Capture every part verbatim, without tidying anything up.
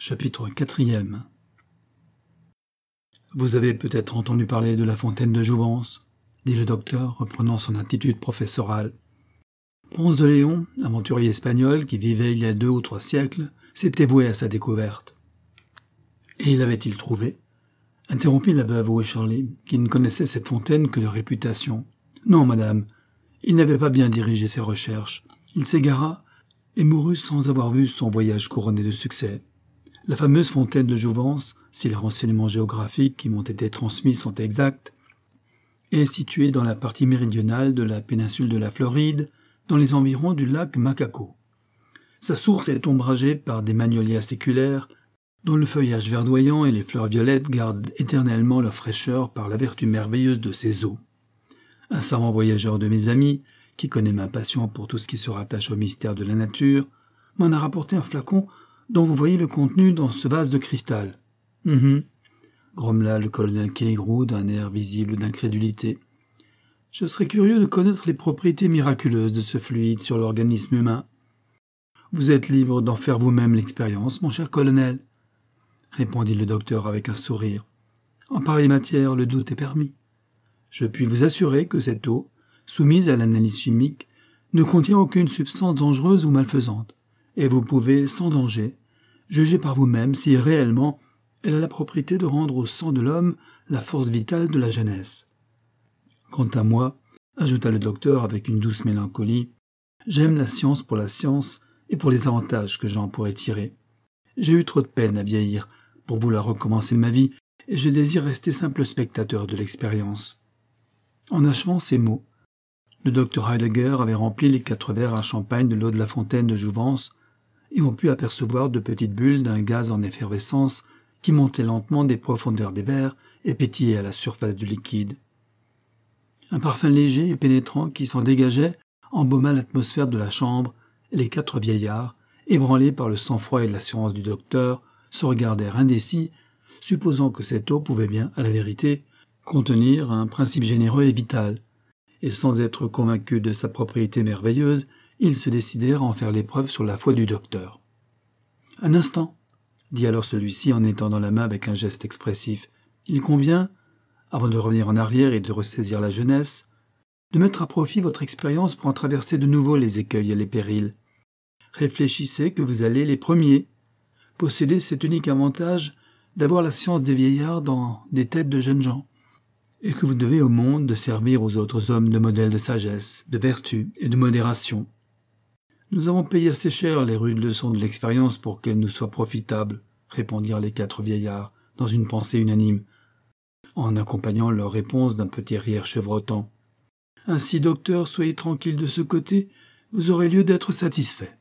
Chapitre quatrième. Vous avez peut-être entendu parler de la fontaine de Jouvence, dit le docteur, reprenant son attitude professorale. Ponce de Léon, aventurier espagnol qui vivait il y a deux ou trois siècles, s'était voué à sa découverte. Et l'avait-il trouvé? Interrompit la veuve Wycherley, qui ne connaissait cette fontaine que de réputation. Non, madame, il n'avait pas bien dirigé ses recherches. Il s'égara et mourut sans avoir vu son voyage couronné de succès. La fameuse fontaine de Jouvence, si les renseignements géographiques qui m'ont été transmis sont exacts, est située dans la partie méridionale de la péninsule de la Floride, dans les environs du lac Macaco. Sa source est ombragée par des magnolias séculaires, dont le feuillage verdoyant et les fleurs violettes gardent éternellement leur fraîcheur par la vertu merveilleuse de ses eaux. Un savant voyageur de mes amis, qui connaît ma passion pour tout ce qui se rattache au mystère de la nature, m'en a rapporté un flacon dont vous voyez le contenu dans ce vase de cristal. Hum, hum, grommela le colonel Killigrew d'un air visible d'incrédulité. Je serais curieux de connaître les propriétés miraculeuses de ce fluide sur l'organisme humain. Vous êtes libre d'en faire vous-même l'expérience, mon cher colonel, répondit le docteur avec un sourire. En pareille matière, le doute est permis. Je puis vous assurer que cette eau, soumise à l'analyse chimique, ne contient aucune substance dangereuse ou malfaisante, et vous pouvez, sans danger, juger par vous-même si réellement elle a la propriété de rendre au sang de l'homme la force vitale de la jeunesse. Quant à moi, ajouta le docteur avec une douce mélancolie, j'aime la science pour la science et pour les avantages que j'en pourrais tirer. J'ai eu trop de peine à vieillir pour vouloir recommencer ma vie, et je désire rester simple spectateur de l'expérience. En achevant ces mots, le docteur Heidegger avait rempli les quatre verres à champagne de l'eau de la fontaine de Jouvence, et on put apercevoir de petites bulles d'un gaz en effervescence qui montait lentement des profondeurs des verres et pétillait à la surface du liquide. Un parfum léger et pénétrant qui s'en dégageait embauma l'atmosphère de la chambre, et les quatre vieillards, ébranlés par le sang-froid et l'assurance du docteur, se regardèrent indécis, supposant que cette eau pouvait bien, à la vérité, contenir un principe généreux et vital, et sans être convaincus de sa propriété merveilleuse, ils se décidèrent à en faire l'épreuve sur la foi du docteur. « Un instant, » dit alors celui-ci en étendant la main avec un geste expressif. « Il convient, avant de revenir en arrière et de ressaisir la jeunesse, de mettre à profit votre expérience pour en traverser de nouveau les écueils et les périls. Réfléchissez que vous allez les premiers posséder cet unique avantage d'avoir la science des vieillards dans des têtes de jeunes gens, et que vous devez au monde de servir aux autres hommes de modèles de sagesse, de vertu et de modération. Nous avons payé assez cher les rudes leçons de l'expérience pour qu'elles nous soient profitables, répondirent les quatre vieillards, dans une pensée unanime, en accompagnant leur réponse d'un petit rire chevrotant. Ainsi, docteur, soyez tranquille de ce côté, vous aurez lieu d'être satisfait.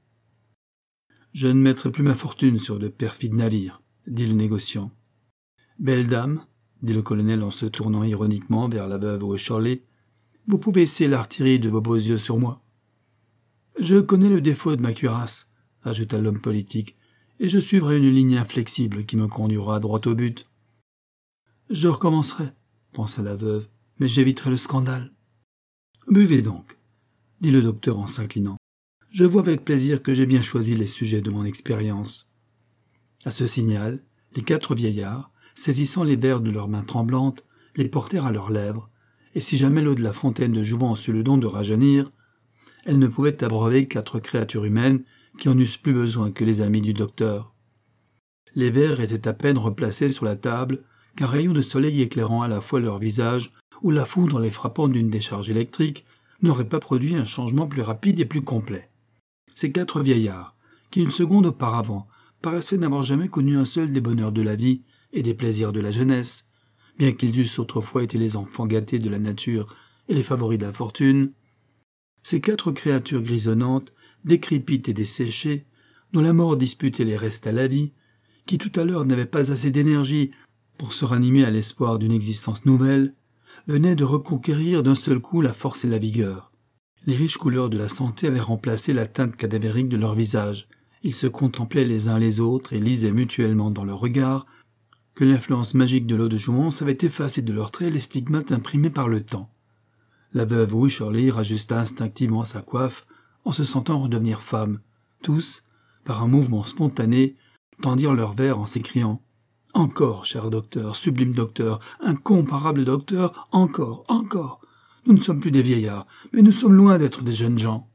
Je ne mettrai plus ma fortune sur de perfides navires, dit le négociant. Belle dame, dit le colonel en se tournant ironiquement vers la veuve Wycherley, vous pouvez essayer l'artillerie de vos beaux yeux sur moi. Je connais le défaut de ma cuirasse, ajouta l'homme politique, et je suivrai une ligne inflexible qui me conduira droit au but. Je recommencerai, pensa la veuve, mais j'éviterai le scandale. Buvez donc, dit le docteur en s'inclinant. Je vois avec plaisir que j'ai bien choisi les sujets de mon expérience. À ce signal, les quatre vieillards, saisissant les verres de leurs mains tremblantes, les portèrent à leurs lèvres, et si jamais l'eau de la fontaine de Jouvence eut le don de rajeunir, elle ne pouvait abreuver quatre créatures humaines qui en eussent plus besoin que les amis du docteur. Les verres étaient à peine replacés sur la table qu'un rayon de soleil éclairant à la fois leur visage ou la foudre les frappant d'une décharge électrique n'aurait pas produit un changement plus rapide et plus complet. Ces quatre vieillards, qui une seconde auparavant paraissaient n'avoir jamais connu un seul des bonheurs de la vie et des plaisirs de la jeunesse, bien qu'ils eussent autrefois été les enfants gâtés de la nature et les favoris de la fortune, ces quatre créatures grisonnantes, décrépites et desséchées, dont la mort disputait les restes à la vie, qui tout à l'heure n'avaient pas assez d'énergie pour se ranimer à l'espoir d'une existence nouvelle, venaient de reconquérir d'un seul coup la force et la vigueur. Les riches couleurs de la santé avaient remplacé la teinte cadavérique de leur visage. Ils se contemplaient les uns les autres et lisaient mutuellement dans leurs regards que l'influence magique de l'eau de Jouvence avait effacé de leurs traits les stigmates imprimés par le temps. La veuve Wycherley rajusta instinctivement sa coiffe en se sentant redevenir femme. Tous, par un mouvement spontané, tendirent leur verre en s'écriant « Encore, cher docteur, sublime docteur, incomparable docteur, encore, encore. Nous ne sommes plus des vieillards, mais nous sommes loin d'être des jeunes gens.